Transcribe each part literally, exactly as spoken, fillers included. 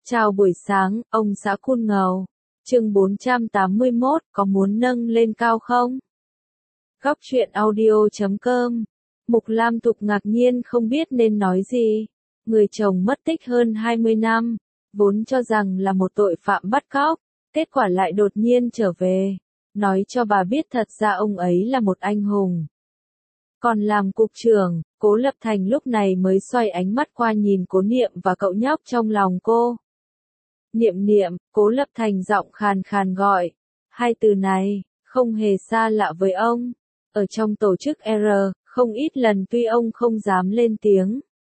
Chào buổi sáng, ông xã Cun Ngầu. Chương bốn trăm tám mươi mốt, có muốn nâng lên cao không? Góc truyện audio chấm com. Mục Lam Thục ngạc nhiên không biết nên nói gì. Người chồng mất tích hơn hai mươi năm, vốn cho rằng là một tội phạm bắt cóc, kết quả lại đột nhiên trở về, nói cho bà biết thật ra ông ấy là một anh hùng. Còn làm cục trưởng, Cố Lập Thành lúc này mới xoay ánh mắt qua nhìn Cố Niệm và cậu nhóc trong lòng cô. Niệm niệm, Cố Lập Thành giọng khàn khàn gọi. Hai từ này, không hề xa lạ với ông. Ở trong tổ chức R, không ít lần tuy ông không dám lên tiếng,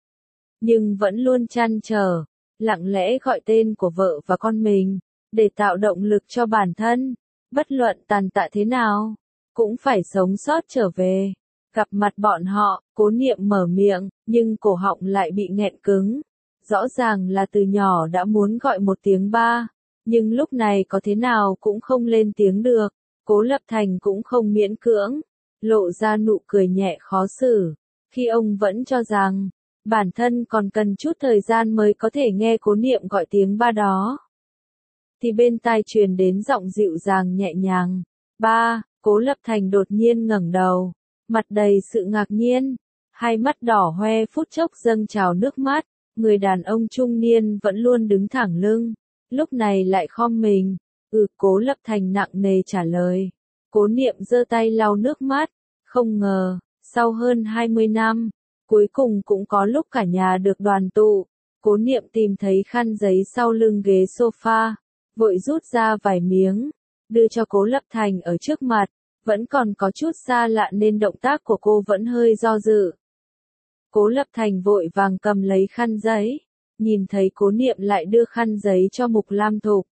nhưng vẫn luôn trăn trở, lặng lẽ gọi tên của vợ và con mình, để tạo động lực cho bản thân, bất luận tàn tạ thế nào, cũng phải sống sót trở về. Gặp mặt bọn họ, Cố Niệm mở miệng, nhưng cổ họng lại bị nghẹn cứng. Rõ ràng là từ nhỏ đã muốn gọi một tiếng ba, nhưng lúc này có thế nào cũng không lên tiếng được. Cố Lập Thành cũng không miễn cưỡng, lộ ra nụ cười nhẹ khó xử, khi ông vẫn cho rằng, bản thân còn cần chút thời gian mới có thể nghe Cố Niệm gọi tiếng ba đó. Thì bên tai truyền đến giọng dịu dàng nhẹ nhàng, ba. Cố Lập Thành đột nhiên ngẩng đầu, mặt đầy sự ngạc nhiên, hai mắt đỏ hoe phút chốc dâng trào nước mắt. Người đàn ông trung niên vẫn luôn đứng thẳng lưng, lúc này lại khom mình. Ừ, Cố Lập Thành nặng nề trả lời. Cố Niệm giơ tay lau nước mắt, không ngờ, sau hơn hai mươi năm, cuối cùng cũng có lúc cả nhà được đoàn tụ. Cố Niệm tìm thấy khăn giấy sau lưng ghế sofa, vội rút ra vài miếng, đưa cho Cố Lập Thành ở trước mặt, vẫn còn có chút xa lạ nên động tác của cô vẫn hơi do dự. Cố Lập Thành vội vàng cầm lấy khăn giấy, nhìn thấy Cố Niệm lại đưa khăn giấy cho Mục Lam Thục.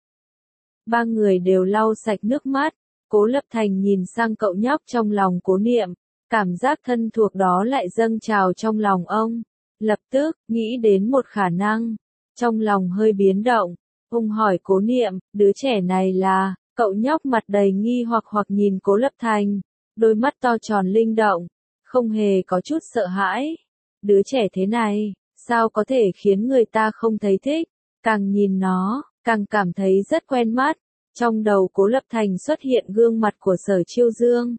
Ba người đều lau sạch nước mắt, Cố Lập Thành nhìn sang cậu nhóc trong lòng Cố Niệm, cảm giác thân thuộc đó lại dâng trào trong lòng ông. Lập tức, nghĩ đến một khả năng, trong lòng hơi biến động, ông hỏi Cố Niệm, đứa trẻ này là, cậu nhóc mặt đầy nghi hoặc hoặc nhìn Cố Lập Thành, đôi mắt to tròn linh động, không hề có chút sợ hãi. Đứa trẻ thế này, sao có thể khiến người ta không thấy thích, càng nhìn nó, càng cảm thấy rất quen mắt. Trong đầu Cố Lập Thành xuất hiện gương mặt của Sở Chiêu Dương.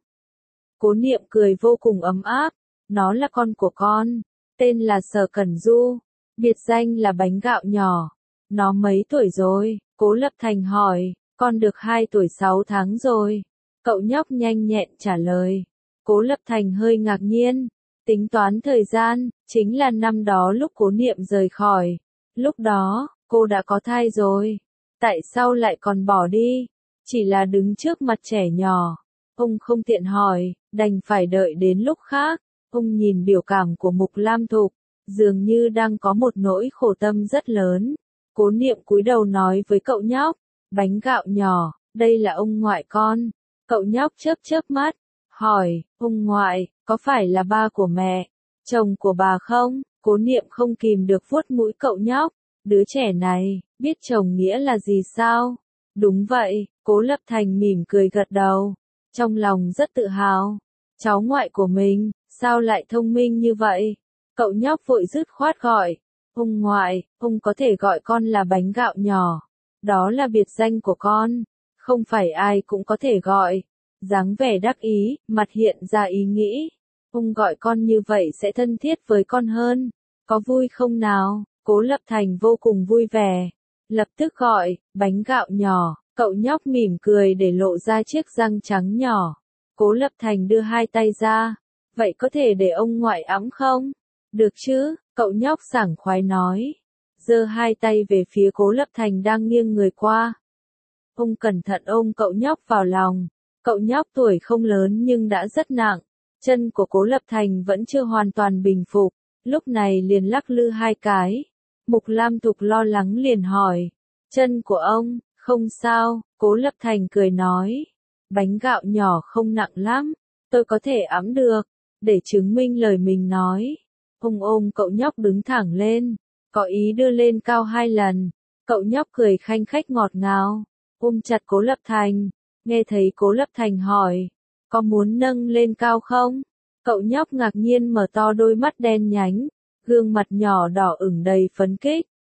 Cố Niệm cười vô cùng ấm áp, nó là con của con, tên là Sở Cẩn Du, biệt danh là bánh gạo nhỏ. Nó mấy tuổi rồi? Cố Lập Thành hỏi. Con được hai tuổi sáu tháng rồi. Cậu nhóc nhanh nhẹn trả lời. Cố Lập Thành hơi ngạc nhiên. Tính toán thời gian, chính là năm đó lúc Cố Niệm rời khỏi. Lúc đó, cô đã có thai rồi. Tại sao lại còn bỏ đi? Chỉ là đứng trước mặt trẻ nhỏ. Ông không tiện hỏi, đành phải đợi đến lúc khác. Ông nhìn biểu cảm của Mục Lam Thục, dường như đang có một nỗi khổ tâm rất lớn. Cố Niệm cúi đầu nói với cậu nhóc, bánh gạo nhỏ, đây là ông ngoại con. Cậu nhóc chớp chớp mắt, hỏi, ông ngoại, có phải là ba của mẹ, chồng của bà không? Cố Niệm không kìm được vuốt mũi cậu nhóc, đứa trẻ này, biết chồng nghĩa là gì sao? Đúng vậy, Cố Lập Thành mỉm cười gật đầu, trong lòng rất tự hào. Cháu ngoại của mình, sao lại thông minh như vậy? Cậu nhóc vội dứt khoát gọi, ông ngoại, ông có thể gọi con là bánh gạo nhỏ. Đó là biệt danh của con, không phải ai cũng có thể gọi. Dáng vẻ đắc ý, mặt hiện ra ý nghĩ. Ông gọi con như vậy sẽ thân thiết với con hơn. Có vui không nào? Cố Lập Thành vô cùng vui vẻ. Lập tức gọi, bánh gạo nhỏ. Cậu nhóc mỉm cười để lộ ra chiếc răng trắng nhỏ. Cố Lập Thành đưa hai tay ra. Vậy có thể để ông ngoại ẵm không? Được chứ, cậu nhóc sảng khoái nói. Giơ hai tay về phía Cố Lập Thành đang nghiêng người qua. Ông cẩn thận ôm cậu nhóc vào lòng. Cậu nhóc tuổi không lớn nhưng đã rất nặng. Chân của Cố Lập Thành vẫn chưa hoàn toàn bình phục, lúc này liền lắc lư hai cái. Mục Lam Thục lo lắng liền hỏi, chân của ông, không sao? Cố Lập Thành cười nói, bánh gạo nhỏ không nặng lắm, tôi có thể ẵm được. Để chứng minh lời mình nói, ông ôm cậu nhóc đứng thẳng lên, có ý đưa lên cao hai lần. Cậu nhóc cười khanh khách ngọt ngào, ôm chặt Cố Lập Thành. Nghe thấy Cố Lập Thành hỏi, có muốn nâng lên cao không? Cậu nhóc ngạc nhiên mở to đôi mắt đen nhánh, gương mặt nhỏ đỏ ửng đầy phấn khích,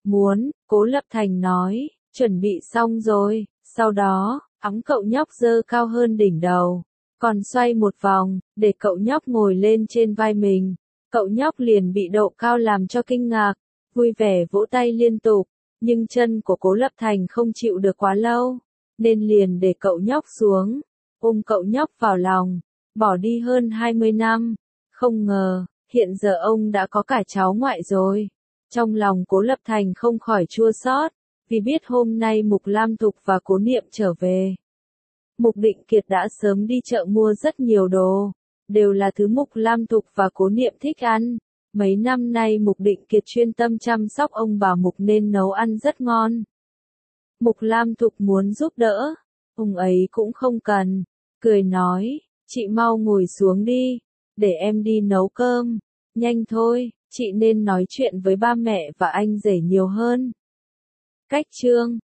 Muốn, Cố Lập Thành nói, chuẩn bị xong rồi, sau đó, óng cậu nhóc dơ cao hơn đỉnh đầu, còn xoay một vòng, để cậu nhóc ngồi lên trên vai mình. Cậu nhóc liền bị độ cao làm cho kinh ngạc, vui vẻ vỗ tay liên tục, nhưng chân của Cố Lập Thành không chịu được quá lâu, nên liền để cậu nhóc xuống, ôm cậu nhóc vào lòng, bỏ đi hơn hai mươi năm. Không ngờ, hiện giờ ông đã có cả cháu ngoại rồi. Trong lòng Cố Lập Thành không khỏi chua xót, vì biết hôm nay Mục Lam Thục và Cố Niệm trở về. Mục Định Kiệt đã sớm đi chợ mua rất nhiều đồ, đều là thứ Mục Lam Thục và Cố Niệm thích ăn. Mấy năm nay Mục Định Kiệt chuyên tâm chăm sóc ông bà Mục nên nấu ăn rất ngon. Mục Lam Thục muốn giúp đỡ, ông ấy cũng không cần, cười nói, chị mau ngồi xuống đi, để em đi nấu cơm, nhanh thôi, chị nên nói chuyện với ba mẹ và anh rể nhiều hơn. Cách chương